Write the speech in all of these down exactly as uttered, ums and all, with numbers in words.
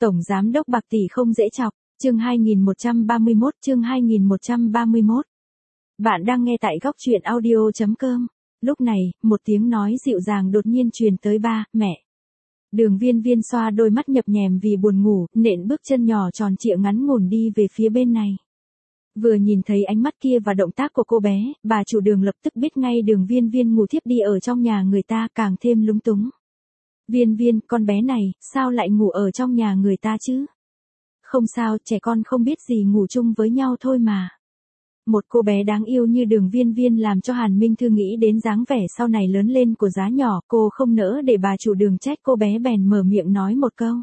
Tổng giám đốc bạc tỷ không dễ chọc, chương hai nghìn một trăm ba mươi mốt, chương hai nghìn một trăm ba mươi mốt. Bạn đang nghe tại góc truyện audio chấm com. Lúc này, một tiếng nói dịu dàng đột nhiên truyền tới ba, mẹ. Đường Viên Viên xoa đôi mắt nhập nhèm vì buồn ngủ, nện bước chân nhỏ tròn trịa ngắn ngủn đi về phía bên này. Vừa nhìn thấy ánh mắt kia và động tác của cô bé, bà chủ Đường lập tức biết ngay Đường Viên Viên ngủ thiếp đi ở trong nhà người ta, càng thêm lúng túng. Viên Viên, con bé này, sao lại ngủ ở trong nhà người ta chứ? Không sao, trẻ con không biết gì, ngủ chung với nhau thôi mà. Một cô bé đáng yêu như Đường Viên Viên làm cho Hàn Minh Thư nghĩ đến dáng vẻ sau này lớn lên của Giá Nhỏ, cô không nỡ để bà chủ Đường trách cô bé bèn mở miệng nói một câu.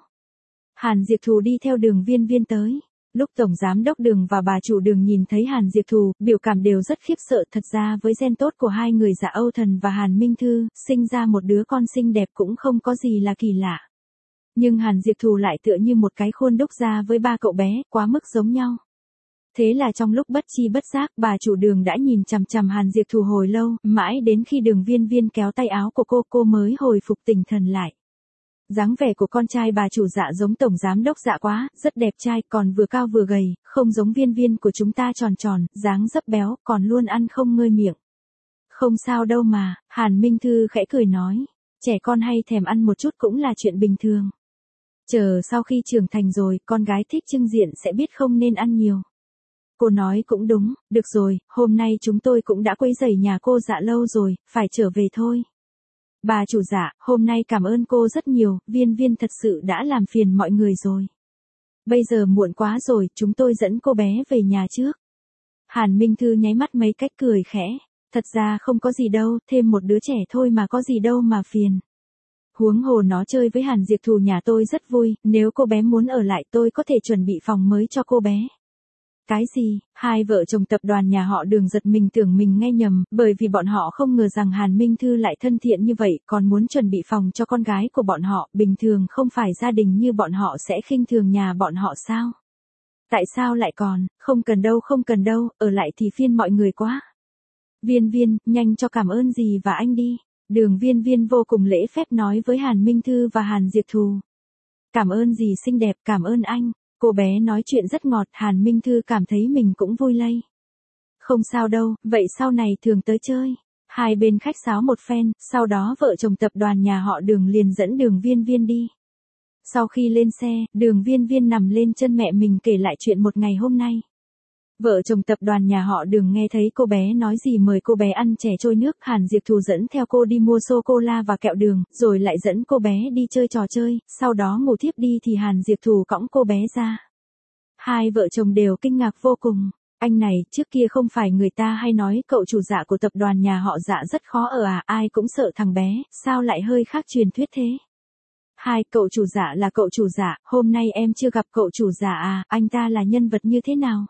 Hàn Diệp Thù đi theo Đường Viên Viên tới. Lúc Tổng Giám đốc Đường và bà chủ Đường nhìn thấy Hàn Diệp Thù, biểu cảm đều rất khiếp sợ. Thật ra với gen tốt của hai người Dạ Âu Thần và Hàn Minh Thư, sinh ra một đứa con xinh đẹp cũng không có gì là kỳ lạ. Nhưng Hàn Diệp Thù lại tựa như một cái khuôn đúc ra với ba cậu bé, quá mức giống nhau. Thế là trong lúc bất chi bất giác, bà chủ Đường đã nhìn chằm chằm Hàn Diệp Thù hồi lâu, mãi đến khi Đường Viên Viên kéo tay áo của cô, cô mới hồi phục tinh thần lại. Dáng vẻ của con trai bà chủ Dạ giống Tổng Giám đốc Dạ quá, rất đẹp trai, còn vừa cao vừa gầy, không giống Viên Viên của chúng ta tròn tròn, dáng dấp béo, còn luôn ăn không ngơi miệng. Không sao đâu mà, Hàn Minh Thư khẽ cười nói, trẻ con hay thèm ăn một chút cũng là chuyện bình thường. Chờ sau khi trưởng thành rồi, con gái thích trưng diện sẽ biết không nên ăn nhiều. Cô nói cũng đúng, được rồi, hôm nay chúng tôi cũng đã quấy rầy nhà cô Dạ lâu rồi, phải trở về thôi. Bà chủ Dạ, hôm nay cảm ơn cô rất nhiều, Viên Viên thật sự đã làm phiền mọi người rồi. Bây giờ muộn quá rồi, chúng tôi dẫn cô bé về nhà trước. Hàn Minh Thư nháy mắt mấy cách cười khẽ, thật ra không có gì đâu, thêm một đứa trẻ thôi mà có gì đâu mà phiền. Huống hồ nó chơi với Hàn Diệp Thù nhà tôi rất vui, nếu cô bé muốn ở lại tôi có thể chuẩn bị phòng mới cho cô bé. Cái gì? Hai vợ chồng tập đoàn nhà họ Đường giật mình tưởng mình nghe nhầm, bởi vì bọn họ không ngờ rằng Hàn Minh Thư lại thân thiện như vậy, còn muốn chuẩn bị phòng cho con gái của bọn họ, bình thường không phải gia đình như bọn họ sẽ khinh thường nhà bọn họ sao? Tại sao lại còn, không cần đâu không cần đâu, ở lại thì phiền mọi người quá. Viên Viên, nhanh cho cảm ơn dì và anh đi. Đường Viên Viên vô cùng lễ phép nói với Hàn Minh Thư và Hàn Diệp Thù. Cảm ơn dì xinh đẹp, cảm ơn anh. Cô bé nói chuyện rất ngọt, Hàn Minh Thư cảm thấy mình cũng vui lây. Không sao đâu, vậy sau này thường tới chơi. Hai bên khách sáo một phen, sau đó vợ chồng tập đoàn nhà họ Đường liền dẫn Đường Viên Viên đi. Sau khi lên xe, Đường Viên Viên nằm lên chân mẹ mình kể lại chuyện một ngày hôm nay. Vợ chồng tập đoàn nhà họ Đường nghe thấy cô bé nói gì mời cô bé ăn chè trôi nước, Hàn Diệp Thù dẫn theo cô đi mua sô-cô-la và kẹo đường, rồi lại dẫn cô bé đi chơi trò chơi, sau đó ngủ thiếp đi thì Hàn Diệp Thù cõng cô bé ra. Hai vợ chồng đều kinh ngạc vô cùng, anh này, trước kia không phải người ta hay nói cậu chủ Dạ của tập đoàn nhà họ Dạ rất khó ở à, ai cũng sợ thằng bé, sao lại hơi khác truyền thuyết thế? Hai, cậu chủ Dạ là cậu chủ Dạ, hôm nay em chưa gặp cậu chủ Dạ à, anh ta là nhân vật như thế nào?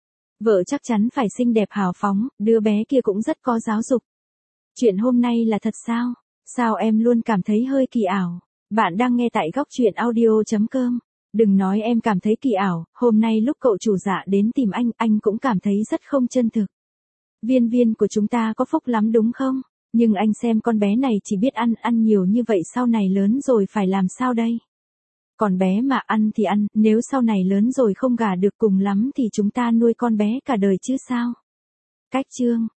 Vợ chắc chắn phải xinh đẹp hào phóng, đứa bé kia cũng rất có giáo dục. Chuyện hôm nay là thật sao? Sao em luôn cảm thấy hơi kỳ ảo? Bạn đang nghe tại góc truyện audio chấm com. Đừng nói em cảm thấy kỳ ảo, hôm nay lúc cậu chủ Dạ đến tìm anh, anh cũng cảm thấy rất không chân thực. Viên Viên của chúng ta có phúc lắm đúng không? Nhưng anh xem con bé này chỉ biết ăn, ăn nhiều như vậy sau này lớn rồi phải làm sao đây? Còn bé mà ăn thì ăn, nếu sau này lớn rồi không gả được cùng lắm thì chúng ta nuôi con bé cả đời chứ sao? Cách chương